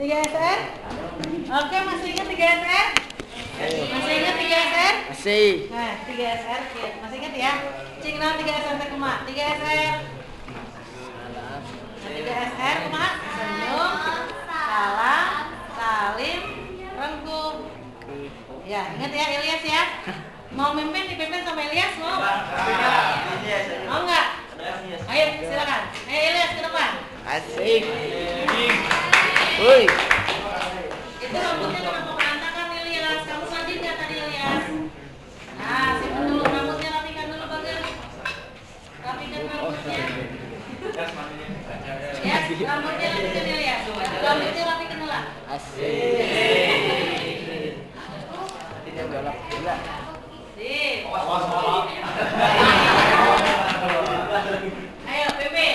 3SR? Oke, masih ingat 3SR? Masih ingat 3SR? Masih. Nah, 3SR, masih ingat ya? Cingna 3SR teh kumaha? 3SR. Nah, 3SR kumaha? Senyum, salam, salim, rengkuh. Ya, ingat ya Ilyas ya? Mau mimpin dipimpin sama Ilyas mau? Mau enggak? Ayo silakan. Ayo Ilyas ke depan. Asik. Woi. Itu rambutnya kenapa berantakan Ilyas? Kamu rajin nggak tadi Ilyas? Nah, simpan dulu rambutnya, rapikan dulu bagus. Rapikan rambutnya. Ya, rambutnya rapikan Ilyas. Rambutnya rapikan dulu. Asik. Tidak galak gila. Sip. Ayo, pimpin.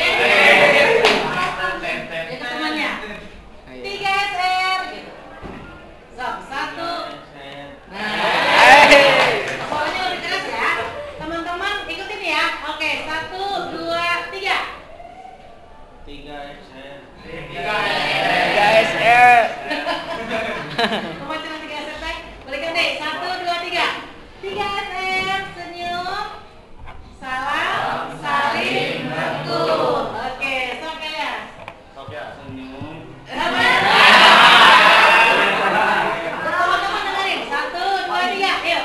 Itu temannya. 3SR gitu. Sok, 1. Nah. Pokoknya lebih keras ya. Teman-teman ikutin ya. Oke, 1, 2, 3. 3SR. 3SR. Pemacaan 3SR teh. Balikan deh. 1, 2, 3. 3SR, senyum, salam, salim, rengkuh. Oke, sok kalian. Senyum. Teman-teman dengerin. 1, 2, 3. Ayo.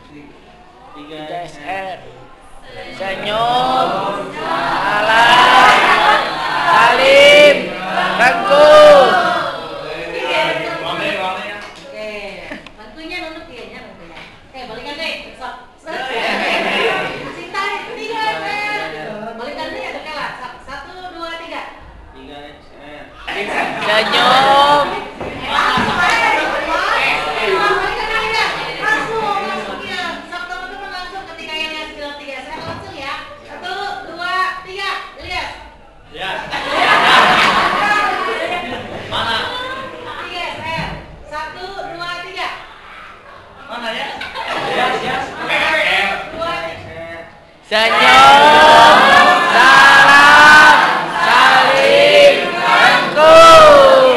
3SR. Senyum, salam, salim, rengkuh. Oke, rengkuhnya nunduk kayaknya rengkuhnya. Oke, balikan deh. Sok. Sintai 3SR. Balikan deh ada kalah. 1, 2, 3. 3SR. Senyum. Langsung aja. Balikan aja. Langsung ya. Sok teman-teman langsung ketika Ilyas bilang 3SR langsung ya. 1, 2, 3. Ilyas. Ya. Mana? 3SR. 1, 2, 3. Mana ya? Yes. 2, 3. Senyum, salam, salim, rengkuh.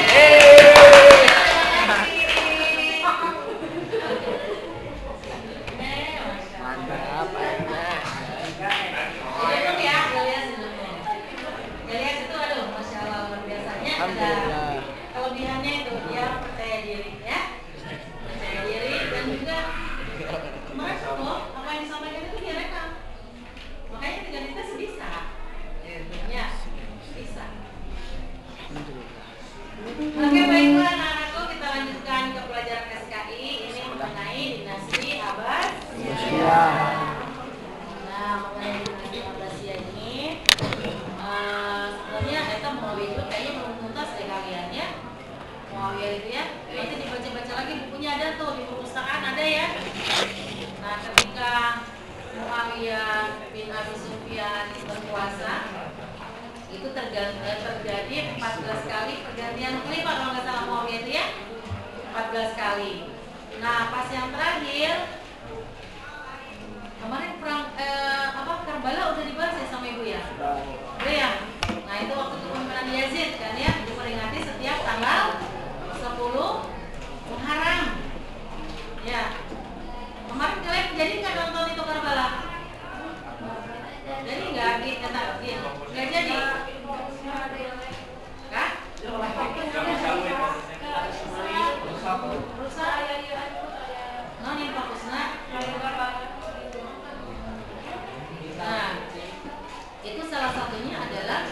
Mantap, Pak. Hidup ya, Ilyas hidupnya. Ilyas itu aduh, masya Allah luar biasanya. Ada Alhamdulillah. kelebihannya itu dia percaya diri ya, percaya diri dan juga merekam loh apa yang disampaikan itu dia rekam. Makanya dengan kita bisa, ya bisa. Oke baiklah anak-anakku, kita lanjutkan ke pelajaran SKI ini mengenai dinasti Abbasiyah. Nah, mengenai dinasti Abbasiyah ini sebenarnya kita Muawiyah itu kayaknya belum tuntas deh kalian ya. Muawiyah itu ya, nanti dibaca-baca lagi bukunya ada tuh di perpustakaan ada ya. Nah, ketika Muawiyah bin Abi Sufyan berkuasa itu terjadi 14 kali pergantian khalifah kalau nggak salah Muawiyah itu ya, 14 kali. Nah, pas yang terakhir kemarin perang Karbala udah dibahas ya sama ibu ya? Udah ya? Nah itu waktu kepemimpinan Yazid kan ya, diperingati setiap tanggal 10 Muharram. Ya. Kemarin kalian jadi nggak nonton itu Karbala? Jadi nggak gitu, nggak jadi. Kak? Rusak. Nonin fokusnya. Nah, itu salah satunya adalah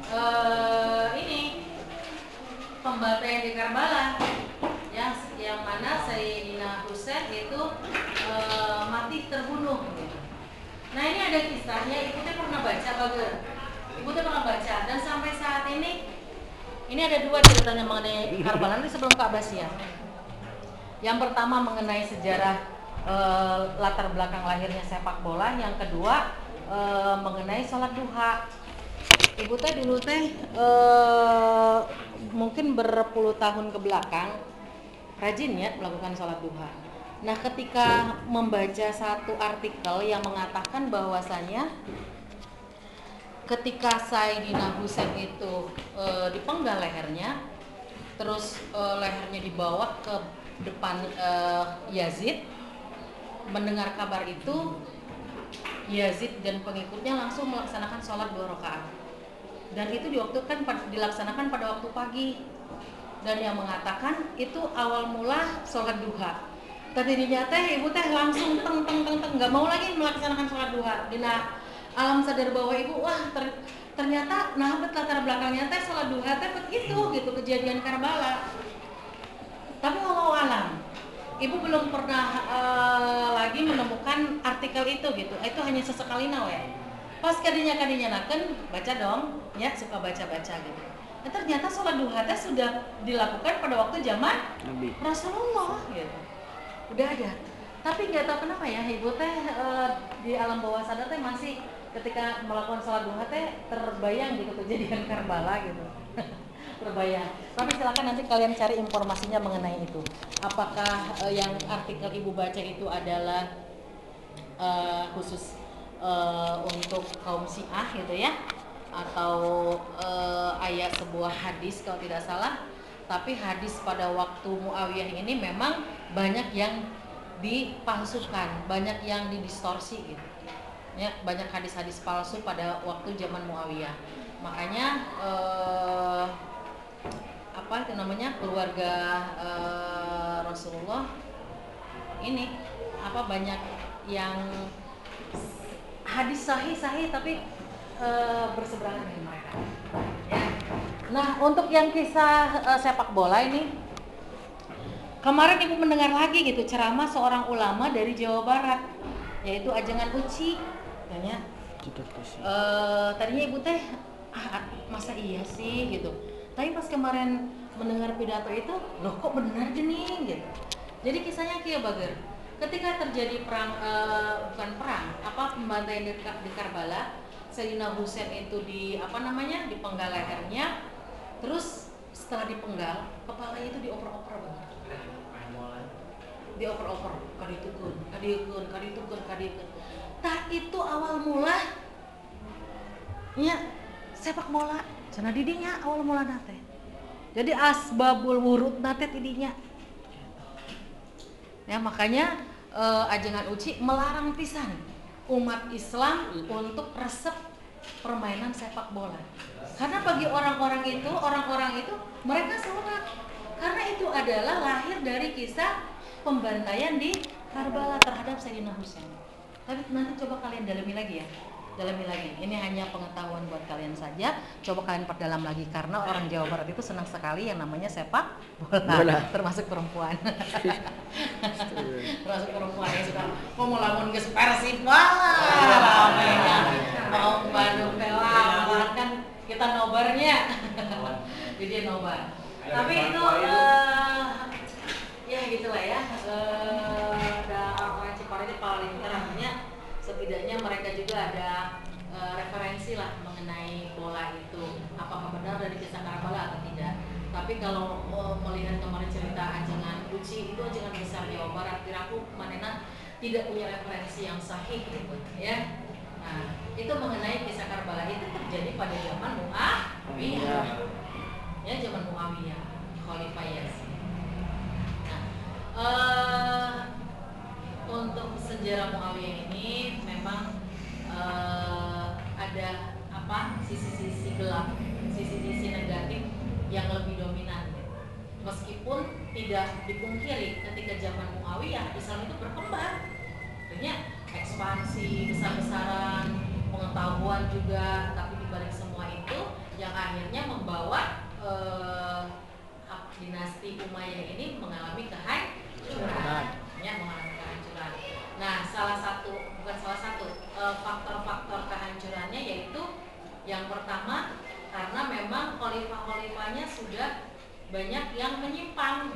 ini pembantaian di Karbala yang mana Sayyidina Husain itu mati terbunuh. Nah ini ada kisahnya, ibu teh pernah baca bagus. Ibu teh pernah baca dan sampai saat ini ada dua ceritanya mengenai Karbala ini sebelum ke Abbasiyah. Yang pertama mengenai sejarah latar belakang lahirnya sepak bola, yang kedua mengenai sholat duha. Ibu teh dulu teh mungkin berpuluh tahun ke belakang rajin ya melakukan sholat duha. Nah ketika membaca satu artikel yang mengatakan bahwasanya ketika Sayyidina Husain itu dipenggal lehernya, terus lehernya dibawa ke depan Yazid. Mendengar kabar itu, Yazid dan pengikutnya langsung melaksanakan sholat 2 rakaat. Dan itu dilaksanakan pada waktu pagi. Dan yang mengatakan itu awal mula sholat duha. Tadinya ibu langsung teng nggak mau lagi melaksanakan sholat duha. Dina alam sadar bahwa ibu ternyata latar belakangnya sholat duha begitu gitu kejadian Karbala. Tapi wallahu alam, ibu belum pernah lagi menemukan artikel itu gitu. Itu hanya sesekali nawe. Pas kadinya naken baca dong, ya suka baca gitu. Nah, ternyata sholat duha sudah dilakukan pada waktu zaman Nabi Rasulullah gitu. Udah ada. Tapi nggak tahu kenapa ya ibu di alam bawah sadar masih ketika melakukan sholat duha terbayang gitu kejadian Karbala gitu. Terbayang. Tapi silakan nanti kalian cari informasinya mengenai itu. Apakah yang artikel ibu baca itu adalah khusus untuk kaum Syiah gitu ya, atau ayat sebuah hadis kalau tidak salah. Tapi hadis pada waktu Muawiyah ini memang banyak yang dipalsukan, banyak yang didistorsi gitu. Ya, banyak hadis-hadis palsu pada waktu zaman Muawiyah. Makanya keluarga Rasulullah ini banyak yang hadis sahih tapi berseberangan dengan mereka. Ya. Nah, untuk yang kisah sepak bola ini, kemarin ibu mendengar lagi gitu ceramah seorang ulama dari Jawa Barat, yaitu Ajengan Uci. Tanya, tadinya ibu masa iya sih gitu. Tapi pas kemarin mendengar pidato itu, loh kok benar gini gitu. Jadi kisahnya kayak bager. Ketika terjadi pembantaian di Karbala, Sayyidina Husain itu dipenggal lehernya, terus setelah dipenggal, kepalanya itu dioper-oper banget. Dioper-oper, kaditukun. Tah itu awal mula sepak bola. Cenah didinya awal mula nate. Jadi asbabul wurud nate tidinya. Ya makanya Ajengan Uci melarang pisan umat Islam untuk resep permainan sepak bola. Karena bagi orang-orang itu mereka sholat. Karena itu adalah lahir dari kisah pembantaian di Karbala terhadap Sayyidina Husain. Tapi nanti coba kalian dalami lagi ya. Ini hanya pengetahuan buat kalian saja. Coba kalian perdalam lagi karena orang Jawa Barat itu senang sekali yang namanya sepak bola. Termasuk perempuan. Termasuk perempuan yang suka mau lamun geus Persib ramenya. Mau Bandung lawan kan kita nobarnya. Jadi nobar. Tapi itu ya gitulah ya. Ada orang Ciparai itu paling terangnya. Setidaknya mereka juga ada referensi lah mengenai bola itu, apakah benar dari kisah Karbala atau tidak. Tapi kalau melihat kemarin cerita Ajengan Uci, itu Ajengan besar Jawa Barat, kiraku manena tidak punya referensi yang sahih gitu ya. Nah, itu mengenai kisah Karbala itu terjadi pada zaman Muawiyah. Ya, zaman Muawiyah, Khalifah Yazid. Nah, untuk sejarah Muawiyah ini memang ada sisi-sisi gelap, sisi-sisi negatif yang lebih dominan. Meskipun tidak dipungkiri ketika zaman Muawiyah Islam itu berkembang, artinya ekspansi besar-besaran, pengetahuan juga, tapi dibalik semua itu yang akhirnya membawa dinasti Umayyah ini mengalami kehancuran. Nah, faktor-faktor kehancurannya yaitu yang pertama karena memang khalifah-khalifahnya sudah banyak yang menyimpang,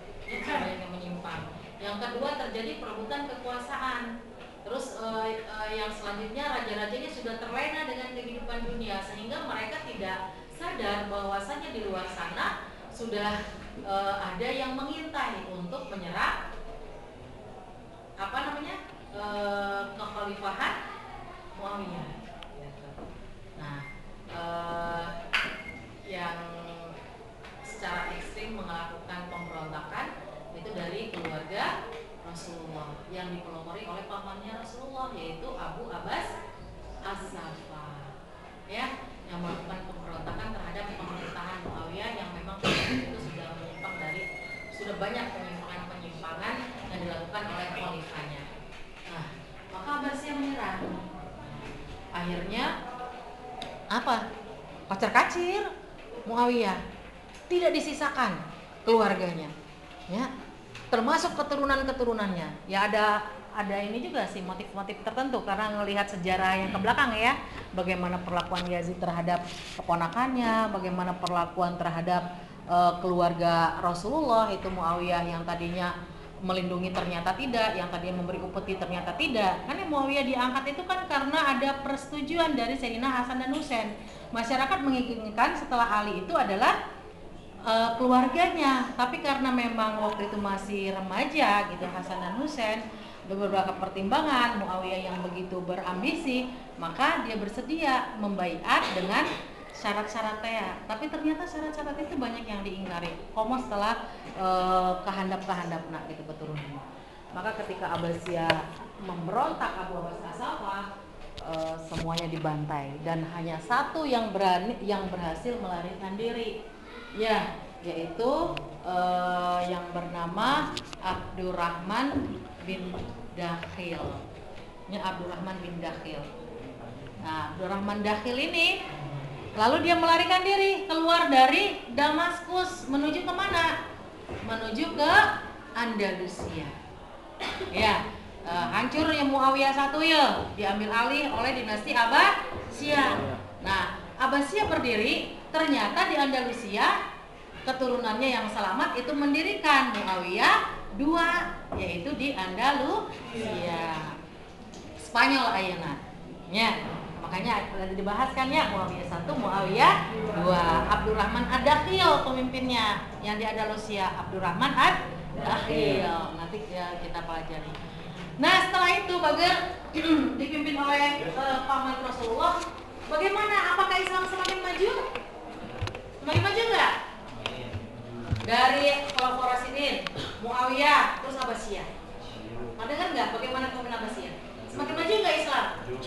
Yang kedua terjadi perebutan kekuasaan. Terus yang selanjutnya raja-rajanya sudah terlena dengan kehidupan dunia sehingga mereka tidak sadar bahwasanya di luar sana sudah ada yang mengintai untuk menyerang kekhalifahan Muawiyah. Nah, yang secara ekstrim Rasulullah yang dipelopori oleh pamannya Rasulullah, yaitu Abu Abbas As-Saffah, ya, yang melakukan pemberontakan terhadap pemerintahan Muawiyah yang memang itu sudah banyak penyimpangan yang dilakukan oleh khalifahnya. Nah, maka Abbasiyah menyerah. Akhirnya apa? Kocar-kacir Muawiyah, tidak disisakan keluarganya, ya, termasuk keturunan-keturunannya. Ya ada ini juga sih motif-motif tertentu karena melihat sejarah yang ke belakang ya, bagaimana perlakuan Yazid terhadap keponakannya, bagaimana perlakuan terhadap keluarga Rasulullah itu Muawiyah yang tadinya melindungi ternyata tidak, yang tadinya memberi upeti ternyata tidak. Kan yang Muawiyah diangkat itu kan karena ada persetujuan dari Sayyidina Hasan dan Husain. Masyarakat menginginkan setelah Ali itu adalah keluarganya, tapi karena memang waktu itu masih remaja gitu Hasan dan Husain, beberapa pertimbangan Muawiyah yang begitu berambisi, maka dia bersedia membaiat dengan syarat-syaratnya. Tapi ternyata syarat-syarat itu banyak yang diingkari. Komo setelah kehandap nak gitu keturunannya. Maka ketika Abbasiyah memberontak Abu Abbas As-Saffah, semuanya dibantai dan hanya satu yang berhasil melarikan diri, ya, yaitu yang bernama Abdurrahman bin Dakhil. Abdurrahman bin Dakhil. Nah, Abdurrahman Dakhil ini lalu dia melarikan diri keluar dari Damaskus menuju kemana? Menuju ke Andalusia. Ya, hancurnya Muawiyah satu ya, diambil alih oleh dinasti Abbasiyah. Nah, Abbasiyah berdiri, ternyata di Andalusia keturunannya yang selamat itu mendirikan Muawiyah dua, yaitu di Andalusia, Spanyol ayeuna. Ya. Makanya tadi dibahas kan ya, Muawiyah 1, Muawiyah 2. Abdurrahman Ad-Dakhil pemimpinnya yang di Andalusia, Abdurrahman Ad-Dakhil. Nanti kita pelajari. Nah, setelah itu Bager dipimpin oleh paman Rasulullah. Bagaimana? Apakah Islam semakin maju? Semakin maju enggak? Dari kelompok Rasidin, Muawiyah, terus Abbasiyah. Ada kan enggak bagaimana kemudian Abbasiyah? Semakin maju enggak Islam?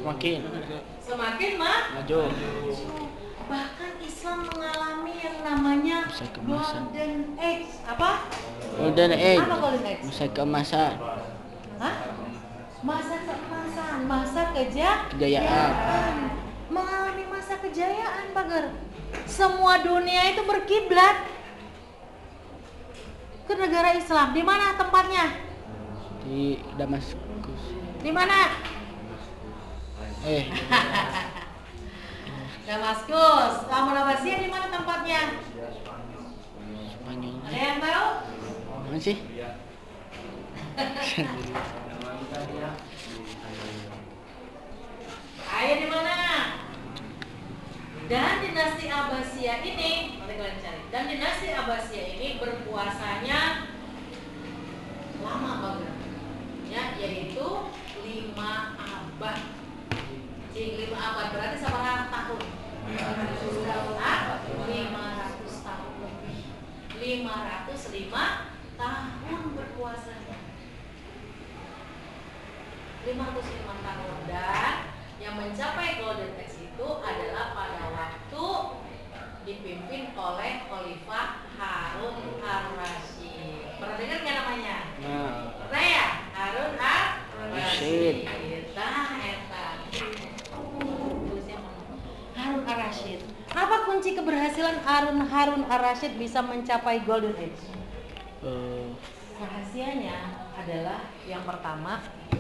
Semakin maju. Bahkan Islam mengalami yang namanya Golden Age. Apa? Golden Age. Apa Golden Age? Masa keemasan. Hah? Masa keemasan, masa kejayaan. Mengalami masa kejayaan, Bager. Semua dunia itu berkiblat ke negara Islam. Di mana tempatnya? Di Damaskus. Di mana? Damaskus. Lamun Abbasiyah di mana tempatnya? Spanyol. Ada yang tahu? Mana sih? Ayo di mana? Dan dinasti Abbasiyah ini, nanti kalian cari. Dan dinasti Abbasiyah ini berpuasanya lama banget, ya, yaitu 5 abad. 5 abad berarti sama tahun. 500 tahun lebih. 505 tahun berpuasanya. 505 tahun, dan yang mencapai Golden Age itu adalah pada waktu dipimpin oleh Khalifah Harun Ar-Rasyid. Pernah dengar nggak namanya? Pernah ya? Harun Ar-Rasyid. Harun Ar-Rasyid. Apa kunci keberhasilan Harun Ar-Rasyid bisa mencapai Golden Age? Rahasianya adalah yang pertama,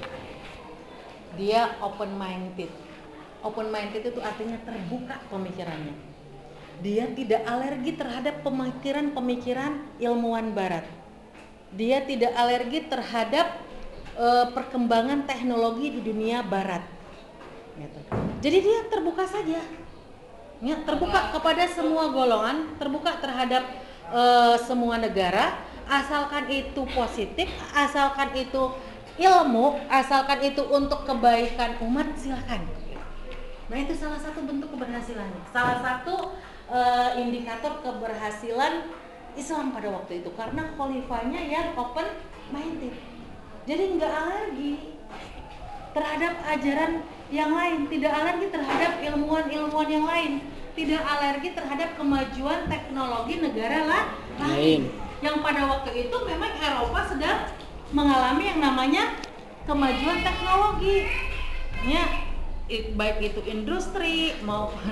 dia open minded. Open minded itu artinya terbuka pemikirannya. Dia tidak alergi terhadap pemikiran-pemikiran ilmuwan barat. Dia tidak alergi terhadap perkembangan teknologi di dunia barat. Gitu. Jadi dia terbuka saja. Ya, terbuka kepada semua golongan, terbuka terhadap semua negara, asalkan itu positif, asalkan itu ilmu, asalkan itu untuk kebaikan umat, silakan. Nah, itu salah satu bentuk keberhasilannya, salah satu indikator keberhasilan Islam pada waktu itu, karena khalifahnya yang open minded. Jadi nggak alergi terhadap ajaran yang lain, tidak alergi terhadap ilmuwan-ilmuwan yang lain, tidak alergi terhadap kemajuan teknologi negara lain. Yang pada waktu itu memang Eropa sedang mengalami yang namanya kemajuan teknologi, ya, baik itu industri maupun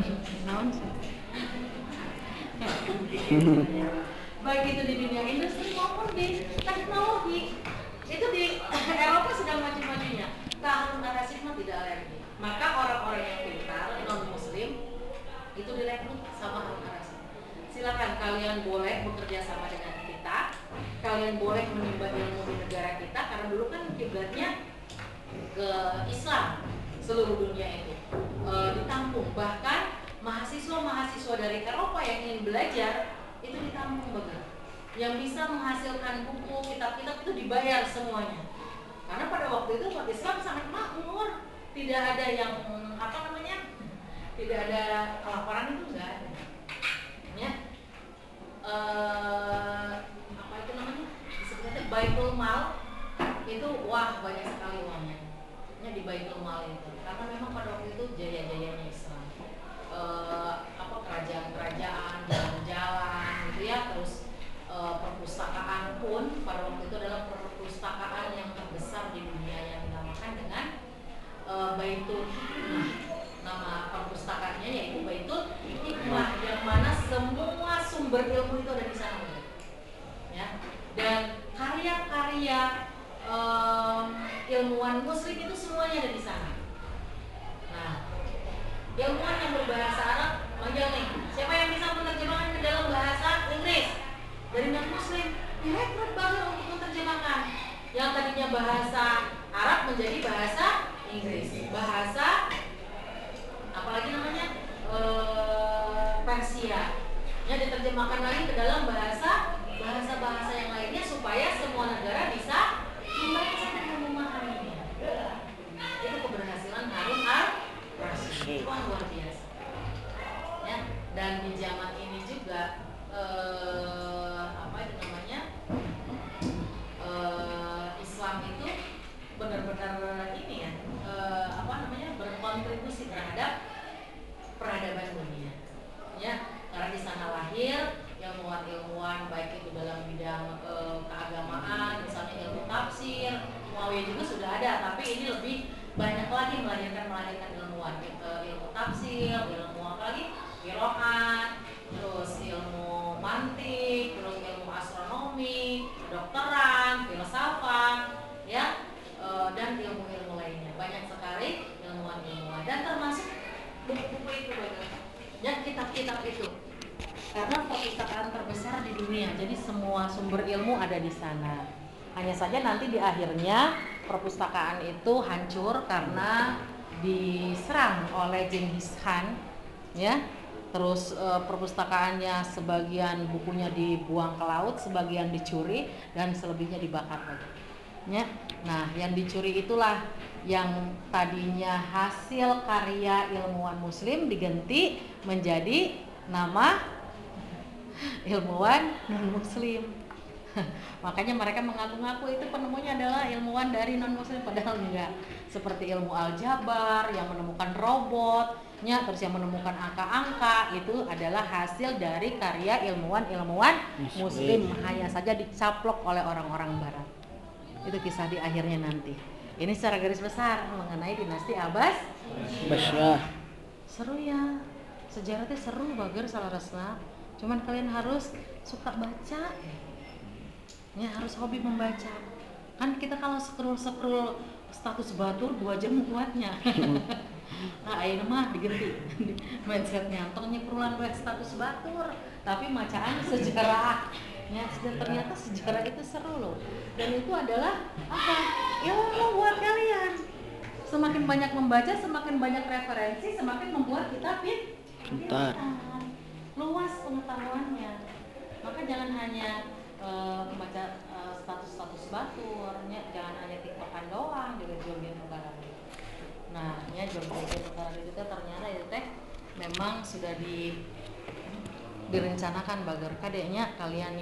baik itu di dunia industri maupun di teknologi. Itu di Eropa sedang maju-majunya. Harun ar-Rasyid mah tidak alergi. Maka orang-orang yang pintar non muslim itu direkrut sama Harun ar-Rasyid. Silakan kalian boleh bekerja sama dengan kita, kalian boleh menimba ilmu di negara kita, karena dulu kan kiblatnya ke Islam seluruh dunia itu ditampung. Bahkan mahasiswa-mahasiswa dari Eropa yang ingin belajar itu ditampung begitu. Yang bisa menghasilkan buku, kitab-kitab itu dibayar semuanya. Karena pada waktu itu umat Islam sangat makmur, tidak ada yang tidak ada kelaparan, itu enggak ada. Ya. Disebutnya Baitul Mal itu banyak sekali uangnya. Di Baitul Mal itu. Karena memang pada waktu itu jaya-jayanya Islam. Kerajaan-kerajaan, jalan-jalan gitu ya, terus perpustakaan pun pada waktu itu adalah perpustakaan yang terbesar di dunia yang dinamakan dengan Baitul Hikmah. Nama perpustakaannya yaitu Baitul Hikmah, yang mana semua sumber ilmu itu ada di sana, ya. Dan karya-karya ilmuwan muslim itu semuanya ada di sana. Nah, ilmuwan yang berbahasa Arab, manggil nih, siapa yang bisa menerjemahkan ke dalam bahasa Inggris? Dari non-muslim, direkrut banget untuk menerjemahkan. Yang tadinya bahasa Arab menjadi bahasa Inggris, bahasa apalagi namanya Persia, ya, diterjemahkan lagi ke dalam bahasa yang lainnya supaya semua negara bisa membaca dan memahaminya. Itu keberhasilan Harun ar-Rasyid, luar biasa. Ya, dan di zaman ini juga Islam itu benar-benar ini ya, berkontribusi terhadap peradaban dunia, ya, karena di sana lahir ilmuwan-ilmuwan baik itu dalam bidang keagamaan, misalnya ilmu tafsir. Muawiyah juga sudah ada, tapi ini lebih banyak lagi melahirkan ilmuwan, ilmu tafsir, ilmu apa lagi, qiraat, terus ilmu mantik, terus ilmu astronomi, kedokteran, filsafat, ya, dan ilmu-ilmu lainnya. Banyak sekali ilmuwan-ilmuwan, dan termasuk buku-buku itu, ya, kitab-kitab itu. Karena perpustakaan terbesar di dunia, jadi semua sumber ilmu ada di sana. Hanya saja nanti di akhirnya perpustakaan itu hancur karena diserang oleh Genghis Khan, ya. Terus perpustakaannya sebagian bukunya dibuang ke laut, sebagian dicuri, dan selebihnya dibakar lagi. Ya. Nah, yang dicuri itulah yang tadinya hasil karya ilmuwan muslim diganti menjadi nama ilmuwan non-muslim. Makanya mereka mengaku-ngaku itu penemunya adalah ilmuwan dari non-muslim, padahal enggak. Seperti ilmu aljabar yang menemukan robotnya, terus yang menemukan angka-angka, itu adalah hasil dari karya ilmuwan-ilmuwan muslim, hanya saja dicaplok oleh orang-orang barat. Itu kisah di akhirnya nanti. Ini secara garis besar mengenai dinasti Abbasiyah. Seru ya, sejarahnya seru bager salah resna. Cuman kalian harus suka baca, ya, harus hobi membaca. Kan kita kalau scroll status batur 2 jam kuatnya. Nah, ayeuna mah diganti mindsetnya, tong nyeprulan bae status batur, tapi bacaan sejarah. Ya, dan ternyata sejarah itu seru loh. Dan itu adalah apa? Ilmu buat kalian. Semakin banyak membaca, semakin banyak referensi, semakin membuat kita pintar. Luas pengetahuannya. Maka jangan hanya membaca status-status baturnya, jangan hanya tiktokan doang, juga joget lebaran. Nah, ya, joget lebaran itu ternyata itu teh memang sudah direncanakan bagar kadeknya kalian ya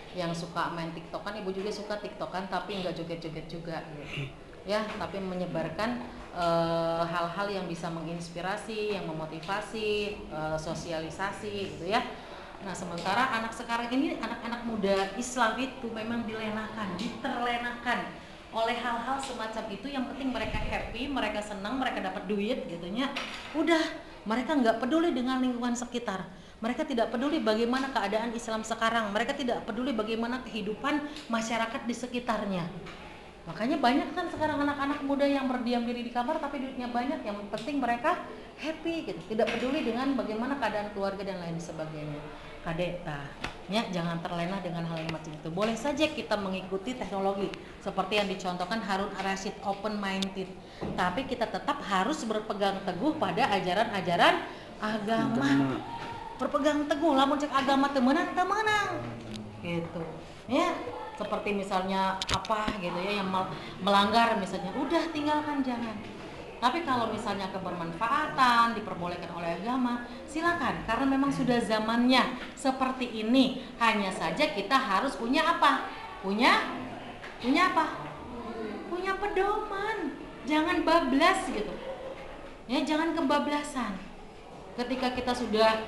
yang suka main TikTokan, ibu juga suka TikTokan tapi nggak joget-joget juga gitu. Ya, tapi menyebarkan hal-hal yang bisa menginspirasi, yang memotivasi, sosialisasi gitu ya. Nah, sementara anak sekarang ini, anak-anak muda Islam itu memang diterlenakan oleh hal-hal semacam itu. Yang penting mereka happy, mereka senang, mereka dapat duit gitunya. Udah, mereka nggak peduli dengan lingkungan sekitar. Mereka tidak peduli bagaimana keadaan Islam sekarang. Mereka tidak peduli bagaimana kehidupan masyarakat di sekitarnya. Makanya banyak kan sekarang anak-anak muda yang berdiam diri di kamar tapi duitnya banyak. Yang penting mereka happy gitu. Tidak peduli dengan bagaimana keadaan keluarga dan lain sebagainya. Kadek, ya, jangan terlena dengan hal yang macam itu. Boleh saja kita mengikuti teknologi seperti yang dicontohkan Harun Ar-Rasyid, open minded. Tapi kita tetap harus berpegang teguh pada ajaran-ajaran agama. Berpegang teguh, lamun cek agama temenan gitu ya. Seperti misalnya apa gitu ya yang melanggar misalnya, udah tinggalkan, jangan. Tapi kalau misalnya kebermanfaatan diperbolehkan oleh agama, silakan, karena memang sudah zamannya seperti ini. Hanya saja kita harus punya apa? Punya apa? Punya pedoman. Jangan bablas gitu. Ya, jangan kebablasan. Ketika kita sudah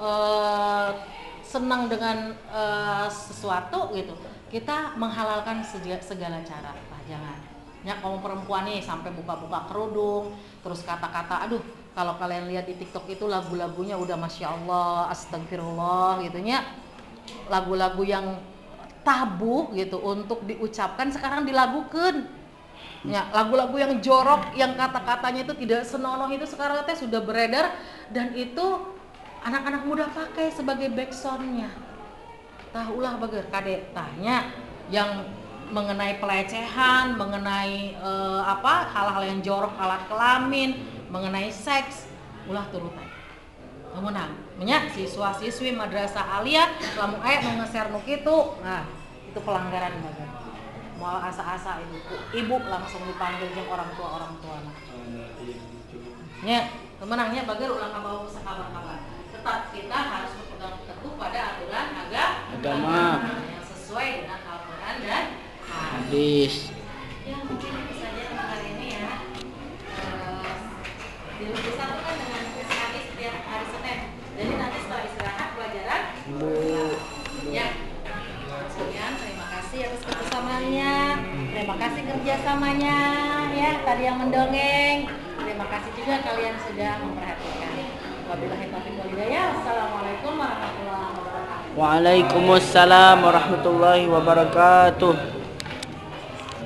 senang dengan sesuatu gitu, kita menghalalkan segala cara. Jangan. Ya, kalau perempuan nih sampai buka-buka kerudung, terus kata-kata, aduh, kalau kalian lihat di TikTok itu lagu-lagunya udah Masya Allah, Astagfirullah gitu ya. Lagu-lagu yang tabu gitu untuk diucapkan sekarang dilagukan. Ya, lagu-lagu yang jorok, yang kata-katanya itu tidak senonoh itu sekarang sudah beredar, dan itu anak-anak muda pakai sebagai backsoundnya. Tahulah bager kadek tanya yang mengenai pelecehan, mengenai hal-hal yang jorok, alat kelamin, mengenai seks, ulah turutan. Menang, nya siswa-siswi madrasah aliyah lamun aya nu nge-share nu kitu, nah itu pelanggaran bager. Moal asa-asa ibu langsung dipanggil jeung orang tua nya temenangnya bager ulah kabawa sakabar-kabar. Tetap kita harus berpegang teguh pada aturan agama yang sesuai dengan Al-Quran dan hadis. Ya, mungkin itu saja untuk hari ini ya. Disatukan dengan quiz hadis setiap hari Senin. Jadi nanti setelah istirahat pelajaran ya. Sekian, terima kasih atas kebersamaannya. Terima kasih kerjasamanya ya, tadi yang mendongeng. Terima kasih juga kalian sudah memperhatikan. Wabillahi taufiq wal hidayah. Wassalamualaikum warahmatullahi wabarakatuh. Waalaikumsalam warahmatullahi wabarakatuh.